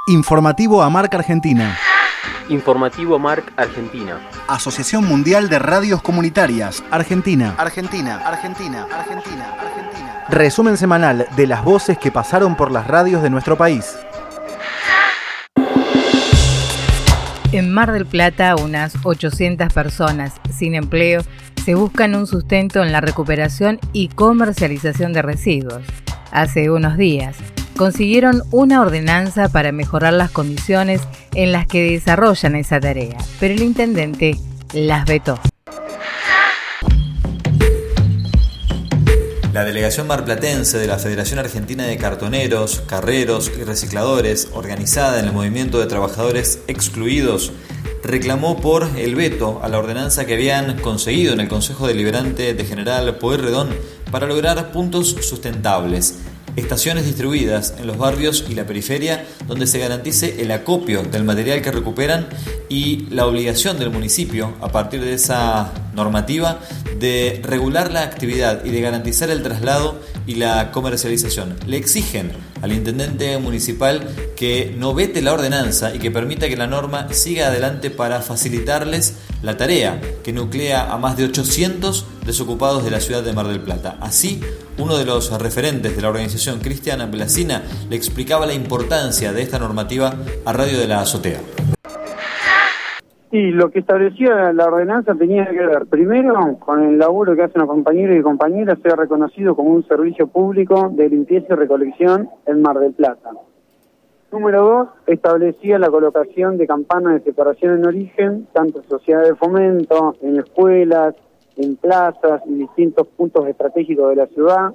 Informativo AMARC Argentina. Informativo AMARC Argentina. Asociación Mundial de Radios Comunitarias. Argentina. Argentina. Argentina. Resumen semanal de las voces que pasaron por las radios de nuestro país. En Mar del Plata, unas 800 personas sin empleo se buscan un sustento en la recuperación y comercialización de residuos. Hace unos días consiguieron una ordenanza para mejorar las condiciones en las que desarrollan esa tarea, pero el intendente las vetó. La delegación marplatense de la Federación Argentina de Cartoneros, Carreros y Recicladores, organizada en el Movimiento de Trabajadores Excluidos, reclamó por el veto a la ordenanza que habían conseguido en el Consejo Deliberante de General Pueyrredón para lograr puntos sustentables, estaciones distribuidas en los barrios y la periferia donde se garantice el acopio del material que recuperan y la obligación del municipio, a partir de esa normativa, de regular la actividad y de garantizar el traslado y la comercialización. Le exigen al intendente municipal que no vete la ordenanza y que permita que la norma siga adelante para facilitarles la tarea que nuclea a más de 800 desocupados de la ciudad de Mar del Plata. Así, uno de los referentes de la organización, Cristian Blasina, le explicaba la importancia de esta normativa a Radio de la Azotea. Y lo que establecía la ordenanza tenía que ver, primero, con el laburo que hacen los compañeros y compañeras, sea reconocido como un servicio público de limpieza y recolección en Mar del Plata. Número 2, establecía la colocación de campanas de separación en origen, tanto en sociedades de fomento, en escuelas, en plazas y distintos puntos estratégicos de la ciudad.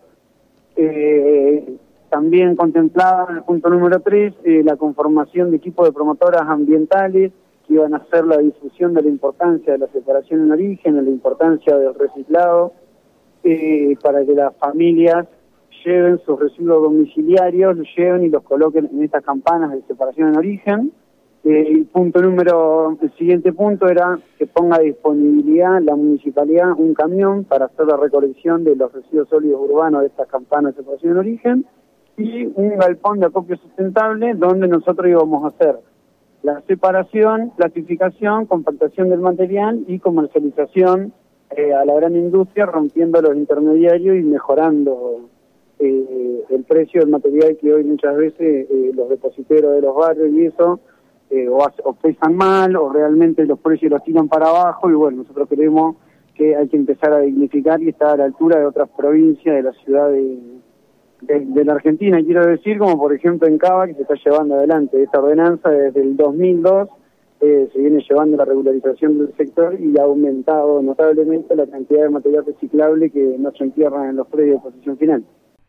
También contemplaba en el punto número 3 la conformación de equipos de promotoras ambientales que iban a hacer la difusión de la importancia de la separación en origen, de la importancia del reciclado, para que las familias lleven sus residuos domiciliarios, los lleven y los coloquen en estas campanas de separación en origen. El siguiente punto era que ponga a disponibilidad la municipalidad un camión para hacer la recolección de los residuos sólidos urbanos de estas campanas de separación en origen y un galpón de acopio sustentable donde nosotros íbamos a hacer la separación, clasificación, compactación del material y comercialización a la gran industria, rompiendo los intermediarios y mejorando el precio del material que hoy muchas veces los depositeros de los barrios y eso o pesan mal o realmente los precios los tiran para abajo y bueno, nosotros creemos que hay que empezar a dignificar y estar a la altura de otras provincias de la ciudad de la Argentina. Y quiero decir, como por ejemplo en Cava, que se está llevando adelante esta ordenanza desde el 2002, se viene llevando la regularización del sector y ha aumentado notablemente la cantidad de material reciclable que no se entierran en los predios de posición final.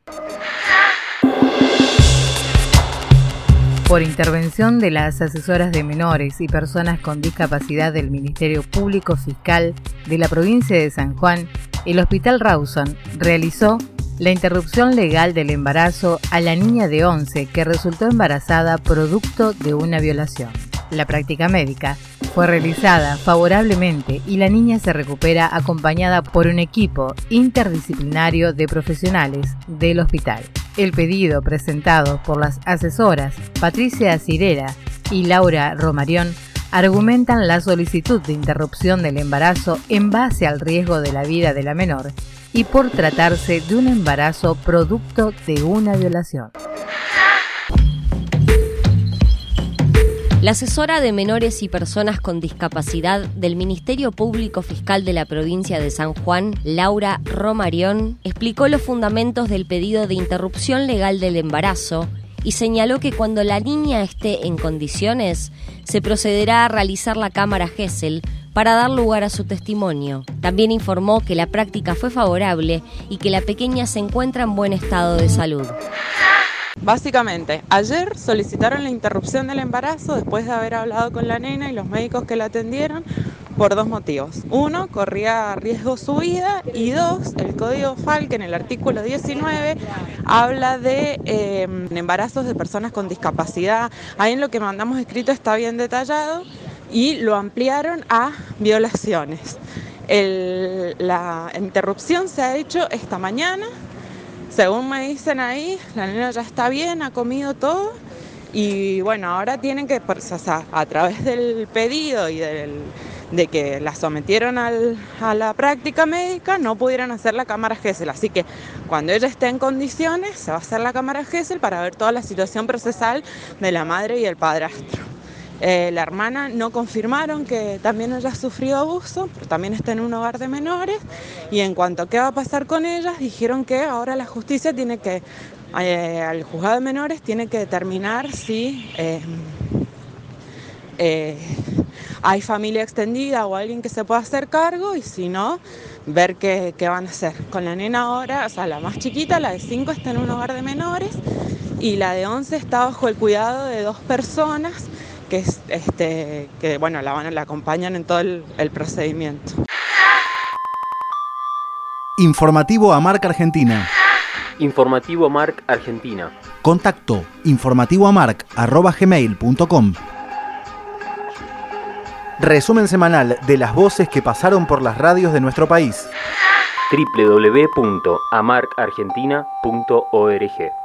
Por intervención de las asesoras de menores y personas con discapacidad del Ministerio Público Fiscal de la provincia de San Juan, el Hospital Rawson realizó la interrupción legal del embarazo a la niña de 11 que resultó embarazada producto de una violación. La práctica médica fue realizada favorablemente y la niña se recupera acompañada por un equipo interdisciplinario de profesionales del hospital. El pedido presentado por las asesoras Patricia Cirera y Laura Romarión argumentan la solicitud de interrupción del embarazo en base al riesgo de la vida de la menor y por tratarse de un embarazo producto de una violación. La asesora de menores y personas con discapacidad del Ministerio Público Fiscal de la provincia de San Juan, Laura Romarión, explicó los fundamentos del pedido de interrupción legal del embarazo y señaló que cuando la niña esté en condiciones, se procederá a realizar la cámara Gesell para dar lugar a su testimonio. También informó que la práctica fue favorable y que la pequeña se encuentra en buen estado de salud. Básicamente, ayer solicitaron la interrupción del embarazo después de haber hablado con la nena y los médicos que la atendieron por 2 motivos. 1, corría riesgo su vida y 2, el Código Falque en el artículo 19 habla de embarazos de personas con discapacidad. Ahí en lo que mandamos escrito está bien detallado y lo ampliaron a violaciones. La interrupción se ha hecho esta mañana. Según me dicen ahí, la nena ya está bien, ha comido todo Y bueno, ahora tienen que, a través del pedido y de que la sometieron a la práctica médica, no pudieron hacer la cámara Gesell. Así que cuando ella esté en condiciones, se va a hacer la cámara Gesell para ver toda la situación procesal de la madre y el padrastro. La hermana no confirmaron que también ella sufrió abuso, pero también está en un hogar de menores. Y en cuanto a qué va a pasar con ellas, dijeron que ahora la justicia tiene que, al juzgado de menores, tiene que determinar si hay familia extendida o alguien que se pueda hacer cargo, y si no, ver qué van a hacer. Con la nena ahora, la más chiquita, la de 5, está en un hogar de menores, y la de 11 está bajo el cuidado de 2 personas que la acompañan en todo el procedimiento. Informativo AMARC Argentina. Informativo AMARC Argentina. Contacto informativoamarc@gmail.com. Resumen semanal de las voces que pasaron por las radios de nuestro país. www.amarcargentina.org